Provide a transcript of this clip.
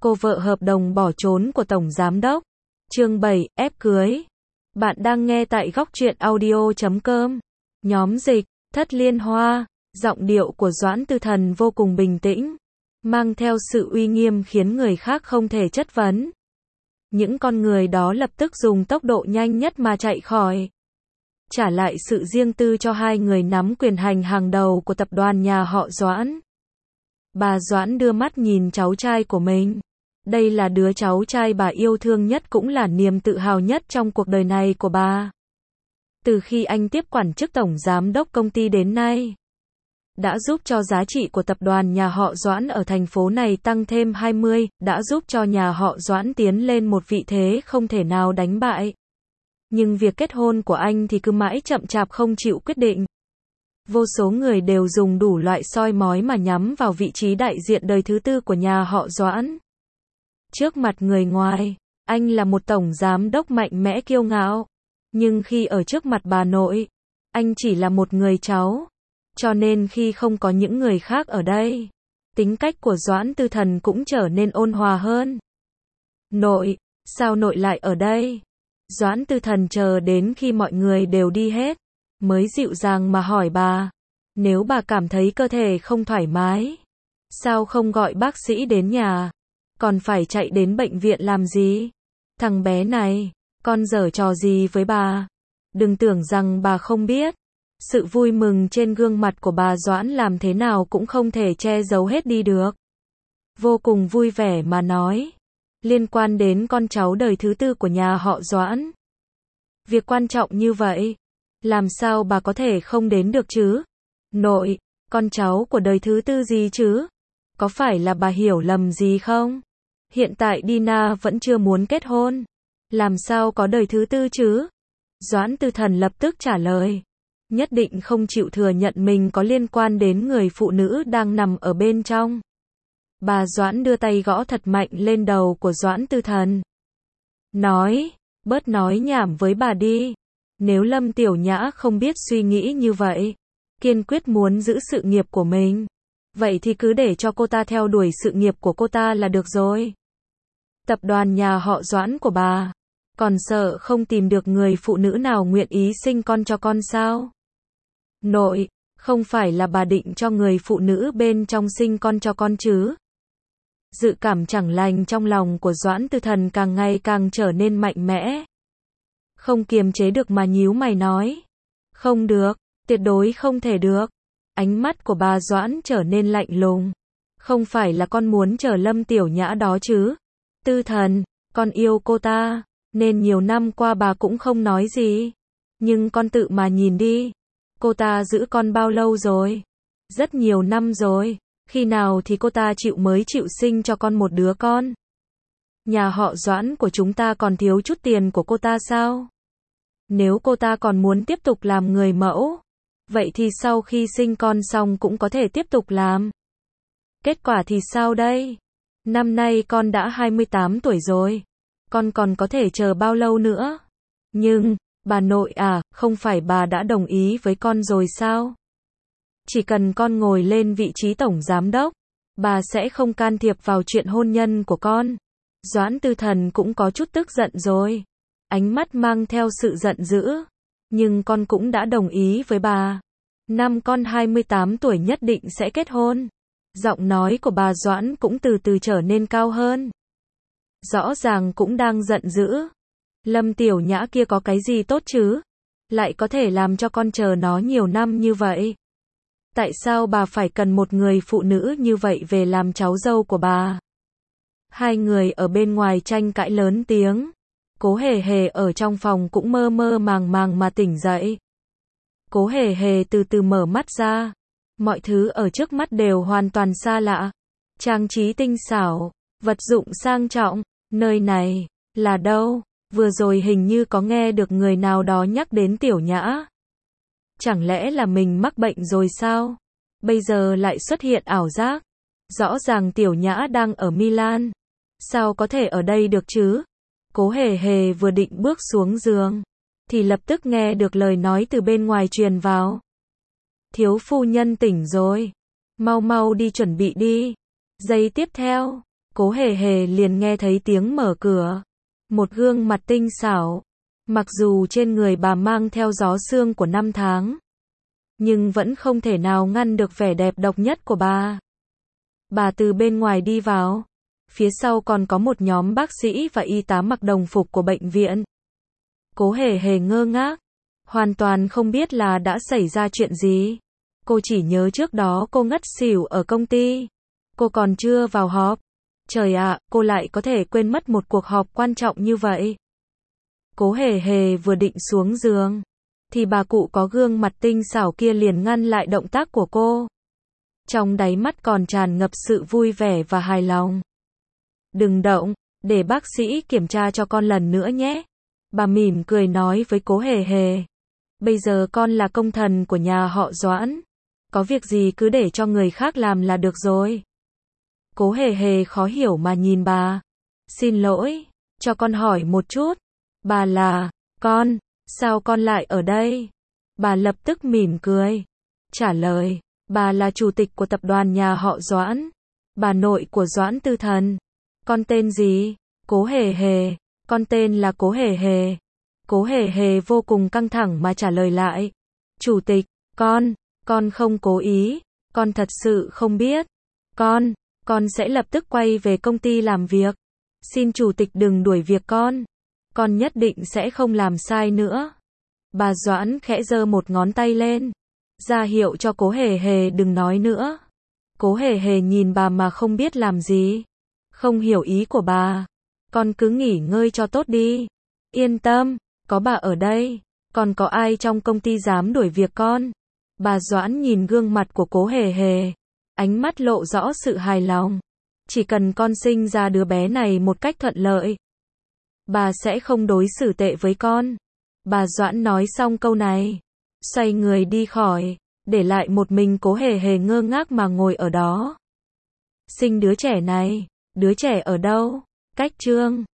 Cô vợ hợp đồng bỏ trốn của Tổng Giám Đốc. Chương 7, ép cưới. Bạn đang nghe tại góc truyện audio.com. Nhóm dịch, Thất Liên Hoa. Giọng điệu của Doãn Tư Thần vô cùng bình tĩnh, mang theo sự uy nghiêm khiến người khác không thể chất vấn. Những con người đó lập tức dùng tốc độ nhanh nhất mà chạy khỏi, trả lại sự riêng tư cho hai người nắm quyền hành hàng đầu của tập đoàn nhà họ Doãn. Bà Doãn đưa mắt nhìn cháu trai của mình. Đây là đứa cháu trai bà yêu thương nhất, cũng là niềm tự hào nhất trong cuộc đời này của bà. Từ khi anh tiếp quản chức tổng giám đốc công ty đến nay, đã giúp cho giá trị của tập đoàn nhà họ Doãn ở thành phố này tăng thêm 20, đã giúp cho nhà họ Doãn tiến lên một vị thế không thể nào đánh bại. Nhưng việc kết hôn của anh thì cứ mãi chậm chạp không chịu quyết định. Vô số người đều dùng đủ loại soi mói mà nhắm vào vị trí đại diện đời thứ tư của nhà họ Doãn. Trước mặt người ngoài, anh là một tổng giám đốc mạnh mẽ kiêu ngạo. Nhưng khi ở trước mặt bà nội, anh chỉ là một người cháu. Cho nên khi không có những người khác ở đây, tính cách của Doãn Tư Thần cũng trở nên ôn hòa hơn. Nội, sao nội lại ở đây? Doãn Tư Thần chờ đến khi mọi người đều đi hết, mới dịu dàng mà hỏi bà. Nếu bà cảm thấy cơ thể không thoải mái, sao không gọi bác sĩ đến nhà? Còn phải chạy đến bệnh viện làm gì? Thằng bé này, con giở trò gì với bà? Đừng tưởng rằng bà không biết. Sự vui mừng trên gương mặt của bà Doãn làm thế nào cũng không thể che giấu hết đi được. Vô cùng vui vẻ mà nói. Liên quan đến con cháu đời thứ tư của nhà họ Doãn. Việc quan trọng như vậy, làm sao bà có thể không đến được chứ? Nội, con cháu của đời thứ tư gì chứ? Có phải là bà hiểu lầm gì không? Hiện tại Dina vẫn chưa muốn kết hôn. Làm sao có đời thứ tư chứ? Doãn Tư Thần lập tức trả lời. Nhất định không chịu thừa nhận mình có liên quan đến người phụ nữ đang nằm ở bên trong. Bà Doãn đưa tay gõ thật mạnh lên đầu của Doãn Tư Thần. Nói, bớt nói nhảm với bà đi. Nếu Lâm Tiểu Nhã không biết suy nghĩ như vậy, kiên quyết muốn giữ sự nghiệp của mình, vậy thì cứ để cho cô ta theo đuổi sự nghiệp của cô ta là được rồi. Tập đoàn nhà họ Doãn của bà, còn sợ không tìm được người phụ nữ nào nguyện ý sinh con cho con sao? Nội, không phải là bà định cho người phụ nữ bên trong sinh con cho con chứ? Dự cảm chẳng lành trong lòng của Doãn Tư Thần càng ngày càng trở nên mạnh mẽ. Không kiềm chế được mà nhíu mày nói. Không được, tuyệt đối không thể được. Ánh mắt của bà Doãn trở nên lạnh lùng. Không phải là con muốn chờ Lâm Tiểu Nhã đó chứ? Tư Thần, con yêu cô ta, nên nhiều năm qua bà cũng không nói gì. Nhưng con tự mà nhìn đi. Cô ta giữ con bao lâu rồi? Rất nhiều năm rồi. Khi nào thì cô ta mới chịu sinh cho con một đứa con? Nhà họ Doãn của chúng ta còn thiếu chút tiền của cô ta sao? Nếu cô ta còn muốn tiếp tục làm người mẫu, vậy thì sau khi sinh con xong cũng có thể tiếp tục làm. Kết quả thì sao đây? Năm nay con đã 28 tuổi rồi. Con còn có thể chờ bao lâu nữa? Nhưng, bà nội à, không phải bà đã đồng ý với con rồi sao? Chỉ cần con ngồi lên vị trí tổng giám đốc, bà sẽ không can thiệp vào chuyện hôn nhân của con. Doãn Tư Thần cũng có chút tức giận rồi. Ánh mắt mang theo sự giận dữ. Nhưng con cũng đã đồng ý với bà. Năm con 28 tuổi nhất định sẽ kết hôn. Giọng nói của bà Doãn cũng từ từ trở nên cao hơn. Rõ ràng cũng đang giận dữ. Lâm Tiểu Nhã kia có cái gì tốt chứ? Lại có thể làm cho con chờ nó nhiều năm như vậy. Tại sao bà phải cần một người phụ nữ như vậy về làm cháu dâu của bà? Hai người ở bên ngoài tranh cãi lớn tiếng. Cố Hề Hề ở trong phòng cũng mơ mơ màng màng mà tỉnh dậy. Cố Hề Hề từ từ mở mắt ra. Mọi thứ ở trước mắt đều hoàn toàn xa lạ. Trang trí tinh xảo, vật dụng sang trọng. Nơi này, là đâu? Vừa rồi hình như có nghe được người nào đó nhắc đến Tiểu Nhã. Chẳng lẽ là mình mắc bệnh rồi sao? Bây giờ lại xuất hiện ảo giác. Rõ ràng Tiểu Nhã đang ở Milan. Sao có thể ở đây được chứ? Cố Hề Hề vừa định bước xuống giường, thì lập tức nghe được lời nói từ bên ngoài truyền vào. Thiếu phu nhân tỉnh rồi. Mau mau đi chuẩn bị đi. Giây tiếp theo, Cố Hề Hề liền nghe thấy tiếng mở cửa. Một gương mặt tinh xảo. Mặc dù trên người bà mang theo gió sương của năm tháng, nhưng vẫn không thể nào ngăn được vẻ đẹp độc nhất của bà. Bà từ bên ngoài đi vào. Phía sau còn có một nhóm bác sĩ và y tá mặc đồng phục của bệnh viện. Cố Hề Hề ngơ ngác, hoàn toàn không biết là đã xảy ra chuyện gì. Cô chỉ nhớ trước đó cô ngất xỉu ở công ty. Cô còn chưa vào họp. Trời ạ, cô lại có thể quên mất một cuộc họp quan trọng như vậy. Cố Hề Hề vừa định xuống giường, thì bà cụ có gương mặt tinh xảo kia liền ngăn lại động tác của cô. Trong đáy mắt còn tràn ngập sự vui vẻ và hài lòng. Đừng động, để bác sĩ kiểm tra cho con lần nữa nhé. Bà mỉm cười nói với Cố Hề Hề. Bây giờ con là công thần của nhà họ Doãn. Có việc gì cứ để cho người khác làm là được rồi. Cố Hề Hề khó hiểu mà nhìn bà. Xin lỗi, cho con hỏi một chút. Bà là, con, sao con lại ở đây? Bà lập tức mỉm cười. Trả lời, bà là chủ tịch của tập đoàn nhà họ Doãn. Bà nội của Doãn Tư Thần. Con tên gì? Cố Hề Hề. Con tên là Cố Hề Hề. Cố Hề Hề vô cùng căng thẳng mà trả lời lại. Chủ tịch, con không cố ý. Con thật sự không biết. Con sẽ lập tức quay về công ty làm việc. Xin chủ tịch đừng đuổi việc con. Con nhất định sẽ không làm sai nữa. Bà Doãn khẽ giơ một ngón tay lên, ra hiệu cho Cố Hề Hề đừng nói nữa. Cố Hề Hề nhìn bà mà không biết làm gì. Không hiểu ý của bà. Con cứ nghỉ ngơi cho tốt đi. Yên tâm, có bà ở đây. Còn có ai trong công ty dám đuổi việc con? Bà Doãn nhìn gương mặt của Cố Hề Hề. Ánh mắt lộ rõ sự hài lòng. Chỉ cần con sinh ra đứa bé này một cách thuận lợi, bà sẽ không đối xử tệ với con. Bà Doãn nói xong câu này, xoay người đi khỏi, để lại một mình Cố Hề Hề ngơ ngác mà ngồi ở đó. Sinh đứa trẻ này, đứa trẻ ở đâu? Cách Trương